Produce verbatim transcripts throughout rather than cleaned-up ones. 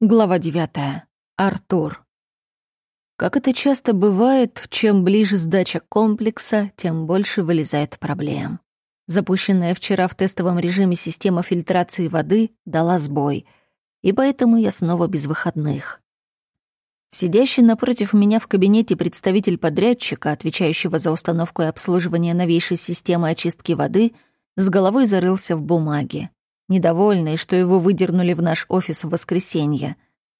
Глава девятая. Артур. Как это часто бывает, чем ближе сдача комплекса, тем больше вылезает проблем. Запущенная вчера в тестовом режиме система фильтрации воды дала сбой, и поэтому я снова без выходных. Сидящий напротив меня в кабинете представитель подрядчика, отвечающего за установку и обслуживание новейшей системы очистки воды, с головой зарылся в бумаге, недовольный, что его выдернули в наш офис в воскресенье.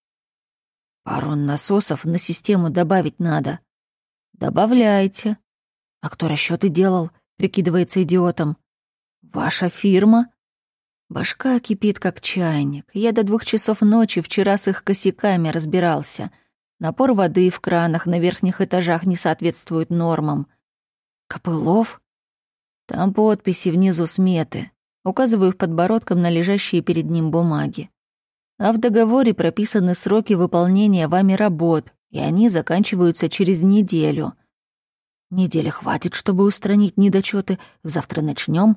«Пару насосов на систему добавить надо». «Добавляйте». «А кто расчёты делал?» — прикидывается идиотом. «Ваша фирма?» Башка кипит, как чайник. Я до двух часов ночи вчера с их косяками разбирался. Напор воды в кранах на верхних этажах не соответствует нормам. «Копылов?» «Там подписи внизу сметы». Указываю подбородком на лежащие перед ним бумаги. А в договоре прописаны сроки выполнения вами работ, и они заканчиваются через неделю. Недели хватит, чтобы устранить недочеты. Завтра начнем.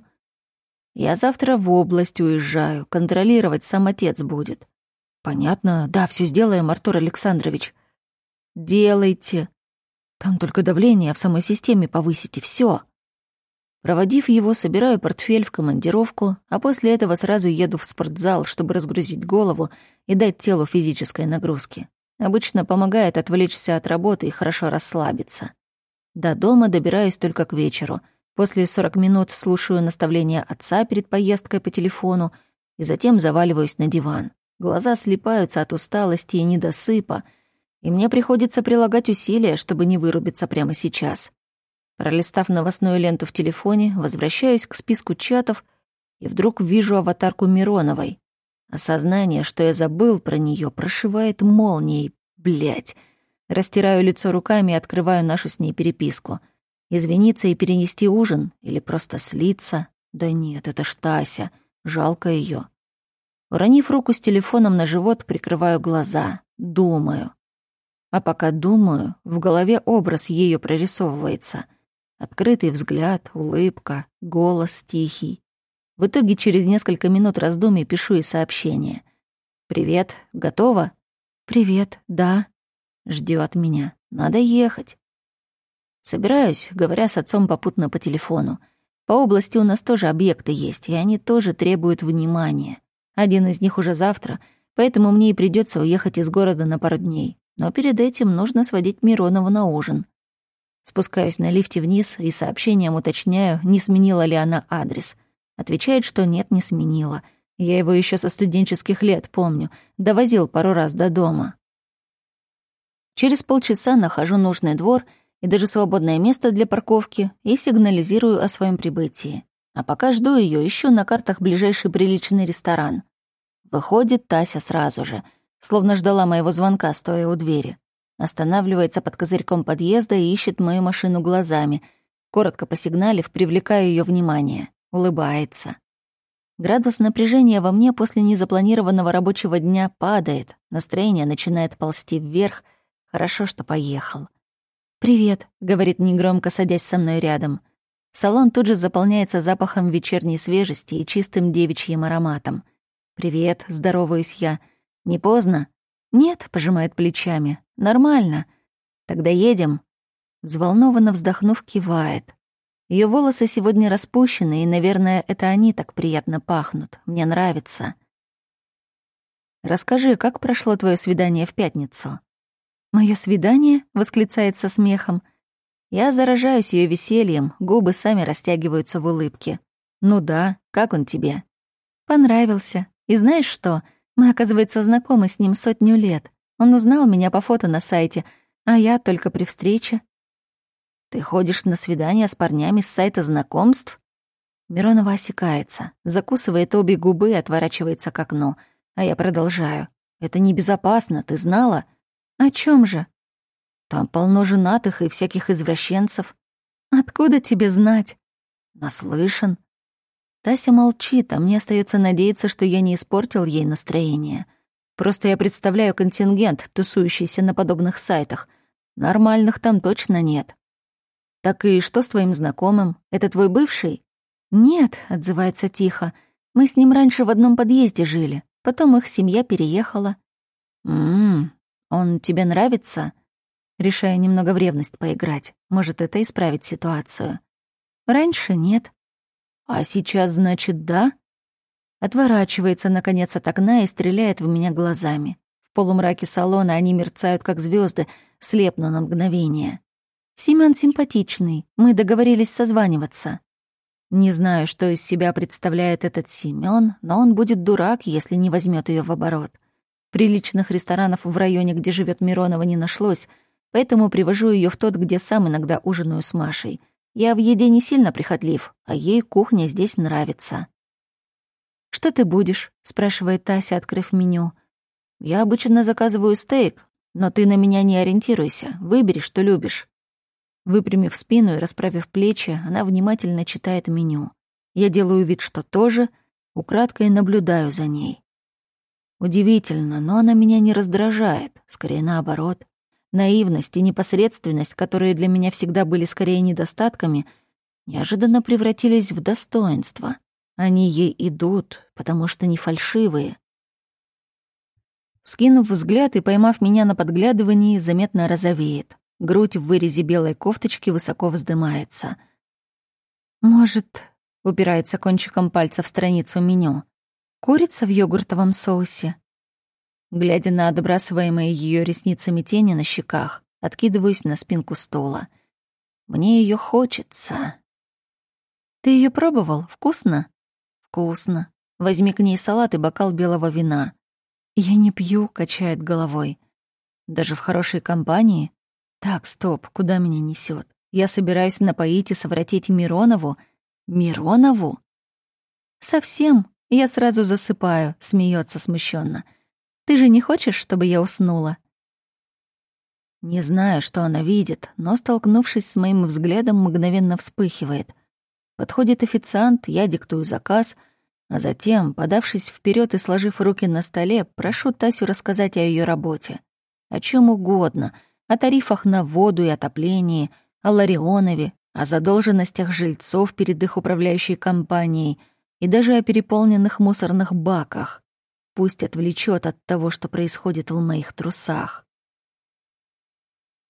Я завтра в область уезжаю, контролировать сам отец будет. Понятно, да, все сделаем, Артур Александрович. Делайте. Там только давление в самой системе повысите, все. Проводив его, собираю портфель в командировку, а после этого сразу еду в спортзал, чтобы разгрузить голову и дать телу физической нагрузки. Обычно помогает отвлечься от работы и хорошо расслабиться. До дома добираюсь только к вечеру. После сорок минут слушаю наставления отца перед поездкой по телефону и затем заваливаюсь на диван. Глаза слипаются от усталости и недосыпа, и мне приходится прилагать усилия, чтобы не вырубиться прямо сейчас. Пролистав новостную ленту в телефоне, возвращаюсь к списку чатов и вдруг вижу аватарку Мироновой. Осознание, что я забыл про нее, прошивает молнией. Блядь. Растираю лицо руками и открываю нашу с ней переписку. Извиниться и перенести ужин? Или просто слиться? Да нет, это ж Тася. Жалко ее. Уронив руку с телефоном на живот, прикрываю глаза. Думаю. А пока думаю, в голове образ ее прорисовывается. Открытый взгляд, улыбка, голос тихий. В итоге через несколько минут раздумий пишу ей сообщение. «Привет, готова?» «Привет, да». Ждёт меня. Надо ехать. Собираюсь, говоря с отцом попутно по телефону. По области у нас тоже объекты есть, и они тоже требуют внимания. Один из них уже завтра, поэтому мне и придётся уехать из города на пару дней. Но перед этим нужно сводить Миронову на ужин. Спускаюсь на лифте вниз и сообщением уточняю, не сменила ли она адрес. Отвечает, что нет, не сменила. Я его еще со студенческих лет помню. Довозил пару раз до дома. Через полчаса нахожу нужный двор и даже свободное место для парковки и сигнализирую о своем прибытии. А пока жду ее, ищу на картах ближайший приличный ресторан. Выходит Тася сразу же, словно ждала моего звонка, стоя у двери. Останавливается под козырьком подъезда и ищет мою машину глазами. Коротко посигналив, привлекаю ее внимание. Улыбается. Градус напряжения во мне после незапланированного рабочего дня падает. Настроение начинает ползти вверх. Хорошо, что поехал. «Привет», — говорит негромко, садясь со мной рядом. Салон тут же заполняется запахом вечерней свежести и чистым девичьим ароматом. «Привет», — здороваюсь я. «Не поздно?» «Нет», — пожимает плечами. «Нормально. Тогда едем». Взволнованно вздохнув, кивает. Ее волосы сегодня распущены, и, наверное, это они так приятно пахнут. Мне нравится. «Расскажи, как прошло твое свидание в пятницу?» «Мое свидание?» — восклицает со смехом. Я заражаюсь ее весельем, губы сами растягиваются в улыбке. «Ну да, как он тебе?» «Понравился. И знаешь что? Мы, оказывается, знакомы с ним сотню лет. Он узнал меня по фото на сайте, а я только при встрече». «Ты ходишь на свидания с парнями с сайта знакомств?» Миронова осекается, закусывает обе губы и отворачивается к окну. А я продолжаю. «Это небезопасно, ты знала?» «О чем же?» «Там полно женатых и всяких извращенцев». «Откуда тебе знать?» «Наслышан». Тася молчит, а мне остается надеяться, что я не испортил ей настроение. Просто я представляю контингент, тусующийся на подобных сайтах. Нормальных там точно нет. «Так и что с твоим знакомым? Это твой бывший?» «Нет», — отзывается тихо. «Мы с ним раньше в одном подъезде жили. Потом их семья переехала». «М-м, он тебе нравится?» Решаю немного в ревность поиграть. Может, это исправит ситуацию. Раньше нет. А сейчас, значит, да? Отворачивается, наконец, от окна и стреляет в меня глазами. В полумраке салона они мерцают, как звезды, слепну на мгновение. Семён симпатичный, мы договорились созваниваться. Не знаю, что из себя представляет этот Семён, но он будет дурак, если не возьмет ее в оборот. Приличных ресторанов в районе, где живет Миронова, не нашлось, поэтому привожу ее в тот, где сам иногда ужинаю с Машей. Я в еде не сильно прихотлив, а ей кухня здесь нравится. «Что ты будешь?» — спрашивает Тася, открыв меню. «Я обычно заказываю стейк, но ты на меня не ориентируйся, выбери, что любишь». Выпрямив спину и расправив плечи, она внимательно читает меню. Я делаю вид, что тоже, украдкой наблюдаю за ней. Удивительно, но она меня не раздражает, скорее наоборот. Наивность и непосредственность, которые для меня всегда были скорее недостатками, неожиданно превратились в достоинство. Они ей идут, потому что не фальшивые. Скинув взгляд и поймав меня на подглядывании, заметно розовеет. Грудь в вырезе белой кофточки высоко вздымается. «Может...» — упирается кончиком пальца в страницу меню. «Курица в йогуртовом соусе?» Глядя на отбрасываемые ее ресницами тени на щеках, откидываюсь на спинку стула. Мне ее хочется. «Ты ее пробовал? Вкусно?» «Вкусно. Возьми к ней салат и бокал белого вина». «Я не пью», — качает головой. «Даже в хорошей компании?» «Так, стоп, куда меня несет? Я собираюсь напоить и совратить Миронову. Миронову?» «Совсем. Я сразу засыпаю», — смеется смущенно. «Ты же не хочешь, чтобы я уснула?» Не знаю, что она видит, но, столкнувшись с моим взглядом, мгновенно вспыхивает. Подходит официант, я диктую заказ, а затем, подавшись вперед и сложив руки на столе, прошу Тасю рассказать о ее работе. О чем угодно, о тарифах на воду и отоплении, о Ларионове, о задолженностях жильцов перед их управляющей компанией и даже о переполненных мусорных баках. Пусть отвлечет от того, что происходит в моих трусах.